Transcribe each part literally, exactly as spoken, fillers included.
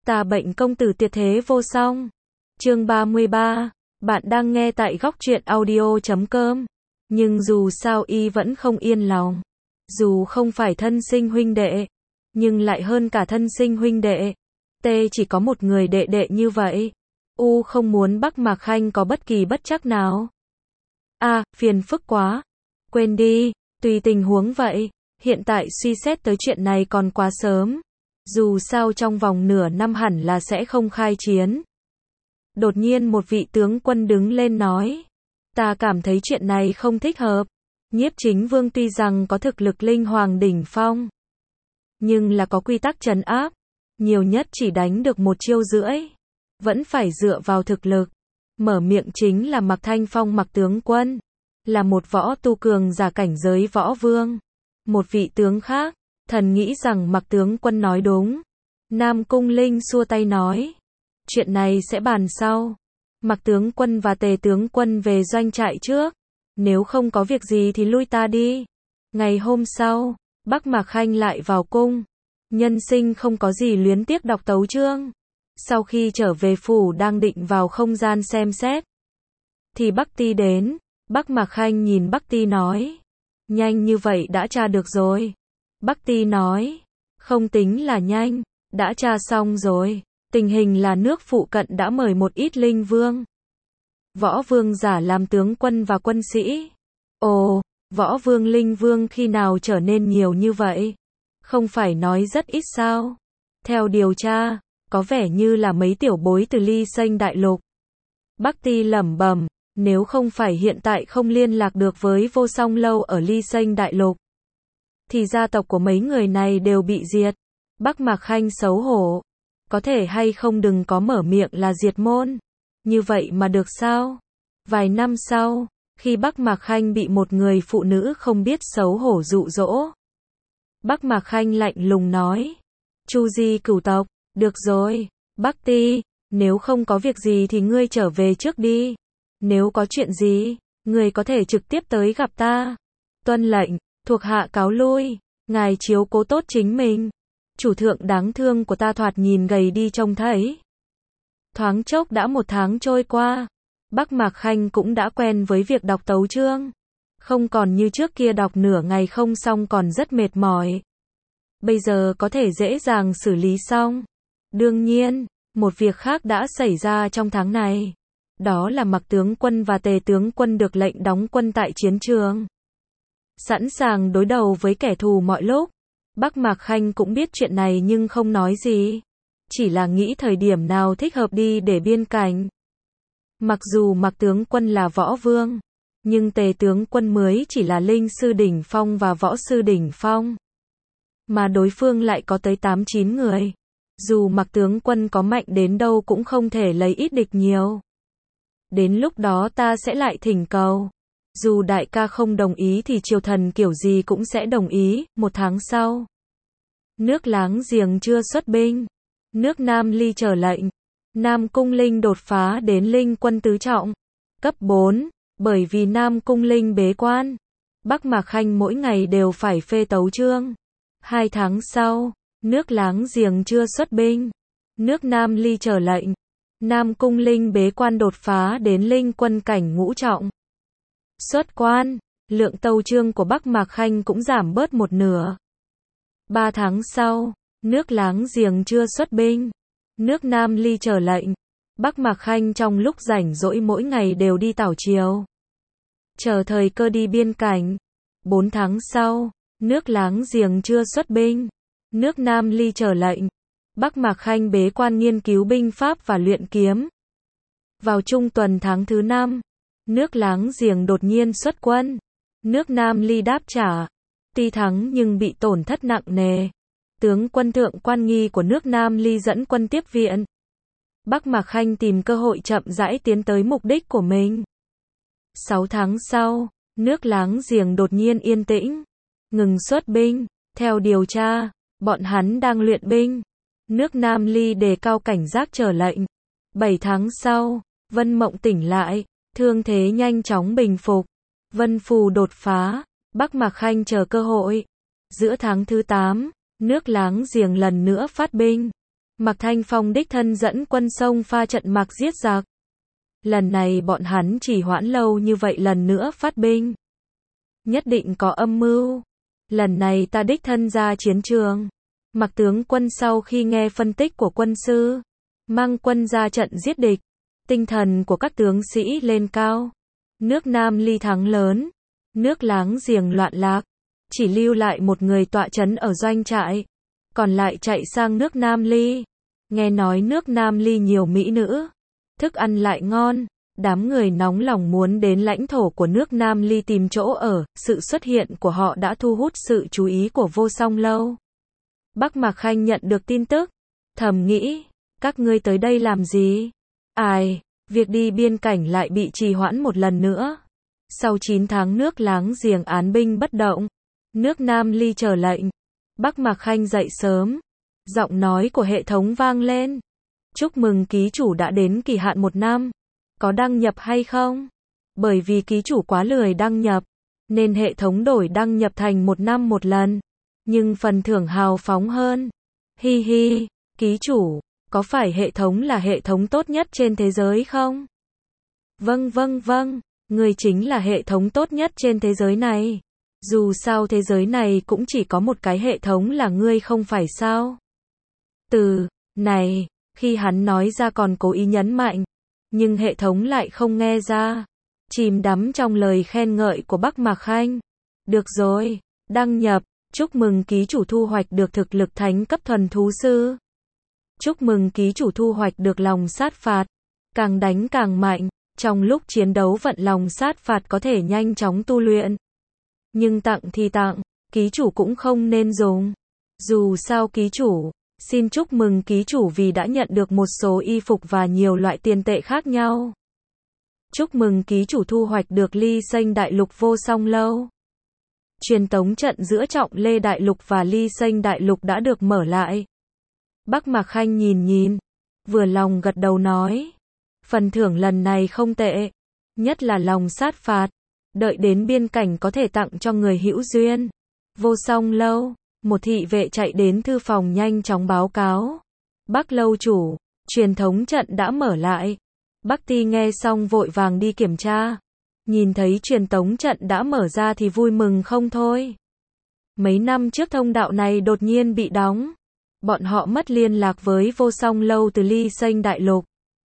Ta bệnh công tử tuyệt thế vô song. Chương ba mươi ba. Bạn đang nghe tại góc truyện audio chấm com. Nhưng dù sao y vẫn không yên lòng. Dù không phải thân sinh huynh đệ, nhưng lại hơn cả thân sinh huynh đệ. T chỉ có một người đệ đệ như vậy. U không muốn Bắc Mạc Khanh có bất kỳ bất trắc nào. A, à, phiền phức quá. Quên đi, tùy tình huống vậy. Hiện tại suy xét tới chuyện này còn quá sớm. Dù sao trong vòng nửa năm hẳn là sẽ không khai chiến. Đột nhiên một vị tướng quân đứng lên nói. Ta cảm thấy chuyện này không thích hợp. Nhiếp Chính Vương tuy rằng có thực lực linh hoàng đỉnh phong, nhưng là có quy tắc trấn áp. Nhiều nhất chỉ đánh được một chiêu rưỡi. Vẫn phải dựa vào thực lực. Mở miệng chính là Mạc Thanh Phong Mạc tướng quân. Là một võ tu cường giả cảnh giới võ vương. Một vị tướng khác, thần nghĩ rằng Mạc tướng quân nói đúng. Nam Cung Linh xua tay nói. Chuyện này sẽ bàn sau. Mạc tướng quân và Tề tướng quân về doanh trại trước. Nếu không có việc gì thì lui ta đi. Ngày hôm sau, Bắc Mạc Khanh lại vào cung. Nhân sinh không có gì luyến tiếc đọc tấu chương. Sau khi trở về phủ đang định vào không gian xem xét, thì Bắc Ti đến. Bắc Mạc Khanh nhìn Bắc Ti nói. Nhanh như vậy đã tra được rồi. Bắc Ti nói. Không tính là nhanh, đã tra xong rồi. Tình hình là nước phụ cận đã mời một ít linh vương, võ vương giả làm tướng quân và quân sĩ. Ồ, võ vương linh vương khi nào trở nên nhiều như vậy? Không phải nói rất ít sao? Theo điều tra, có vẻ như là mấy tiểu bối từ Ly Sanh Đại Lục. Bắc Ti lẩm bẩm, nếu không phải hiện tại không liên lạc được với Vô Song Lâu ở Ly Sanh Đại Lục, thì gia tộc của mấy người này đều bị diệt. Bắc Mạc Khanh xấu hổ. Có thể hay không đừng có mở miệng là diệt môn. Như vậy mà được sao? Vài năm sau, khi Bắc Mạc Khanh bị một người phụ nữ không biết xấu hổ dụ dỗ, Bắc Mạc Khanh lạnh lùng nói. Chu Di cửu tộc, được rồi, Bắc Ti, nếu không có việc gì thì ngươi trở về trước đi. Nếu có chuyện gì, ngươi có thể trực tiếp tới gặp ta. Tuân lệnh, thuộc hạ cáo lui, ngài chiếu cố tốt chính mình. Chủ thượng đáng thương của ta thoạt nhìn gầy đi trông thấy. Thoáng chốc đã một tháng trôi qua. Bắc Mạc Khanh cũng đã quen với việc đọc tấu chương. Không còn như trước kia đọc nửa ngày không xong còn rất mệt mỏi. Bây giờ có thể dễ dàng xử lý xong. Đương nhiên, một việc khác đã xảy ra trong tháng này. Đó là Mạc tướng quân và Tề tướng quân được lệnh đóng quân tại chiến trường, sẵn sàng đối đầu với kẻ thù mọi lúc. Bắc Mạc Khanh cũng biết chuyện này nhưng không nói gì. Chỉ là nghĩ thời điểm nào thích hợp đi để biên cảnh. Mặc dù Mạc tướng quân là võ vương, nhưng Tề tướng quân mới chỉ là linh sư đỉnh phong và võ sư đỉnh phong. Mà đối phương lại có tới tám chín người. Dù Mạc tướng quân có mạnh đến đâu cũng không thể lấy ít địch nhiều. Đến lúc đó ta sẽ lại thỉnh cầu. Dù đại ca không đồng ý thì triều thần kiểu gì cũng sẽ đồng ý. Một tháng sau, nước láng giềng chưa xuất binh. Nước Nam Ly trở lệnh. Nam Cung Linh đột phá đến linh quân tứ trọng. Cấp bốn. Bởi vì Nam Cung Linh bế quan, Bắc Mạc Khanh mỗi ngày đều phải phê tấu chương. Hai tháng sau, nước láng giềng chưa xuất binh. Nước Nam Ly trở lệnh. Nam Cung Linh bế quan đột phá đến linh quân cảnh ngũ trọng. Xuất quan, lượng tấu chương của Bắc Mạc Khanh cũng giảm bớt một nửa. Ba tháng sau, nước láng giềng chưa xuất binh. Nước Nam Ly trở lệnh. Bắc Mạc Khanh trong lúc rảnh rỗi mỗi ngày đều đi tảo triều, chờ thời cơ đi biên cảnh. Bốn tháng sau, nước láng giềng chưa xuất binh. Nước Nam Ly trở lệnh. Bắc Mạc Khanh bế quan nghiên cứu binh pháp và luyện kiếm. Vào trung tuần tháng thứ năm, nước láng giềng đột nhiên xuất quân. Nước Nam Ly đáp trả. Tuy thắng nhưng bị tổn thất nặng nề. Tướng quân Thượng Quan Nghi của nước Nam Ly dẫn quân tiếp viện. Bắc Mạc Khanh tìm cơ hội chậm rãi tiến tới mục đích của mình. Sáu tháng sau, nước láng giềng đột nhiên yên tĩnh, ngừng xuất binh. Theo điều tra, bọn hắn đang luyện binh. Nước Nam Ly đề cao cảnh giác chờ lệnh. Bảy tháng sau, Vân Mộng tỉnh lại, thương thế nhanh chóng bình phục. Vân Phù đột phá, Bắc Mạc Khanh chờ cơ hội. Giữa tháng thứ tám, nước láng giềng lần nữa phát binh. Mạc Thanh Phong đích thân dẫn quân sông pha trận mạc giết giặc. Lần này bọn hắn chỉ hoãn lâu như vậy lần nữa phát binh. Nhất định có âm mưu. Lần này ta đích thân ra chiến trường. Mạc tướng quân sau khi nghe phân tích của quân sư, mang quân ra trận giết địch. Tinh thần của các tướng sĩ lên cao. Nước Nam Ly thắng lớn. Nước láng giềng loạn lạc. Chỉ lưu lại một người tọa trấn ở doanh trại. Còn lại chạy sang nước Nam Ly. Nghe nói nước Nam Ly nhiều mỹ nữ. Thức ăn lại ngon. Đám người nóng lòng muốn đến lãnh thổ của nước Nam Ly tìm chỗ ở. Sự xuất hiện của họ đã thu hút sự chú ý của Vô Song Lâu. Bắc Mạc Khanh nhận được tin tức. Thầm nghĩ. Các ngươi tới đây làm gì? Ai? Việc đi biên cảnh lại bị trì hoãn một lần nữa. Sau chín tháng nước láng giềng án binh bất động. Nước Nam Ly chờ lệnh. Bắc Mạc Khanh dậy sớm. Giọng nói của hệ thống vang lên. Chúc mừng ký chủ đã đến kỳ hạn một năm. Có đăng nhập hay không? Bởi vì ký chủ quá lười đăng nhập, nên hệ thống đổi đăng nhập thành một năm một lần. Nhưng phần thưởng hào phóng hơn. Hi hi, ký chủ, có phải hệ thống là hệ thống tốt nhất trên thế giới không? Vâng vâng vâng, người chính là hệ thống tốt nhất trên thế giới này. Dù sao thế giới này cũng chỉ có một cái hệ thống là ngươi không phải sao? Từ này, khi hắn nói ra còn cố ý nhấn mạnh, nhưng hệ thống lại không nghe ra. Chìm đắm trong lời khen ngợi của Bắc Mạc Khanh. Được rồi, đăng nhập, chúc mừng ký chủ thu hoạch được thực lực thánh cấp thuần thú sư. Chúc mừng ký chủ thu hoạch được lòng sát phạt. Càng đánh càng mạnh, trong lúc chiến đấu vận lòng sát phạt có thể nhanh chóng tu luyện. Nhưng tặng thì tặng, ký chủ cũng không nên dùng. Dù sao ký chủ, xin chúc mừng ký chủ vì đã nhận được một số y phục và nhiều loại tiền tệ khác nhau. Chúc mừng ký chủ thu hoạch được Ly Sênh Đại Lục Vô Song Lâu. Truyền tống trận giữa Trọng Lê Đại Lục và Ly Sênh Đại Lục đã được mở lại. Bắc Mạc Khanh nhìn nhìn, vừa lòng gật đầu nói. Phần thưởng lần này không tệ, nhất là lòng sát phạt. Đợi đến biên cảnh có thể tặng cho người hữu duyên. Vô Song Lâu, một thị vệ chạy đến thư phòng nhanh chóng báo cáo. Bắc lâu chủ, truyền thống trận đã mở lại. Bắc Ti nghe xong vội vàng đi kiểm tra. Nhìn thấy truyền tống trận đã mở ra thì vui mừng không thôi. Mấy năm trước thông đạo này đột nhiên bị đóng. Bọn họ mất liên lạc với Vô Song Lâu từ Ly Sênh Đại Lục.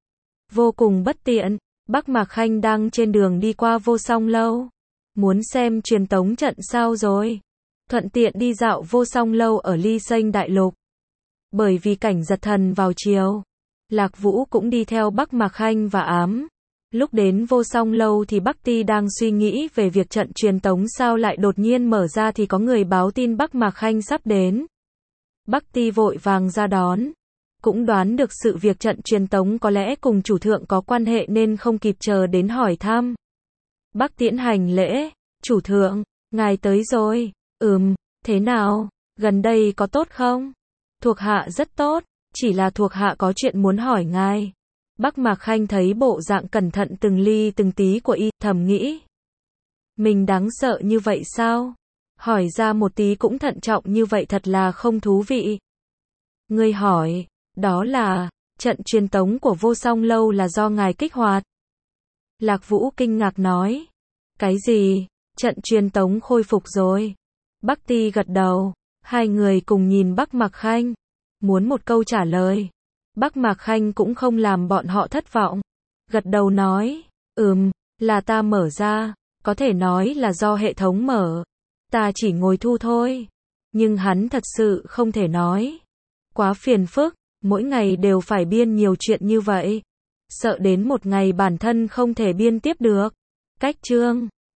Vô cùng bất tiện, Bắc Mạc Khanh đang trên đường đi qua Vô Song Lâu. Muốn xem truyền tống trận sao rồi. Thuận tiện đi dạo Vô Song Lâu ở Ly Sênh Đại Lục. Bởi vì cảnh giật thần vào chiều, Lạc Vũ cũng đi theo Bắc Mạc Khanh và ám. Lúc đến Vô Song Lâu thì Bắc Ti đang suy nghĩ về việc trận truyền tống sao lại đột nhiên mở ra thì có người báo tin Bắc Mạc Khanh sắp đến. Bắc Ti vội vàng ra đón. Cũng đoán được sự việc trận truyền tống có lẽ cùng chủ thượng có quan hệ nên không kịp chờ đến hỏi thăm. Bắc Tiễn hành lễ, chủ thượng, ngài tới rồi. Ừm, thế nào, gần đây có tốt không? Thuộc hạ rất tốt, chỉ là thuộc hạ có chuyện muốn hỏi ngài. Bắc Mạc Khanh thấy bộ dạng cẩn thận từng ly từng tí của y, thầm nghĩ. Mình đáng sợ như vậy sao? Hỏi ra một tí cũng thận trọng như vậy thật là không thú vị. Ngươi hỏi, đó là, trận truyền tống của Vô Song Lâu là do ngài kích hoạt. Lạc Vũ kinh ngạc nói. Cái gì? Trận truyền tống khôi phục rồi. Bắc Ti gật đầu, hai người cùng nhìn Bắc Mạc Khanh, muốn một câu trả lời. Bắc Mạc Khanh cũng không làm bọn họ thất vọng, gật đầu nói, ừm, là ta mở ra, có thể nói là do hệ thống mở, ta chỉ ngồi thu thôi. Nhưng hắn thật sự không thể nói, quá phiền phức, mỗi ngày đều phải biên nhiều chuyện như vậy, sợ đến một ngày bản thân không thể biên tiếp được. Cách chương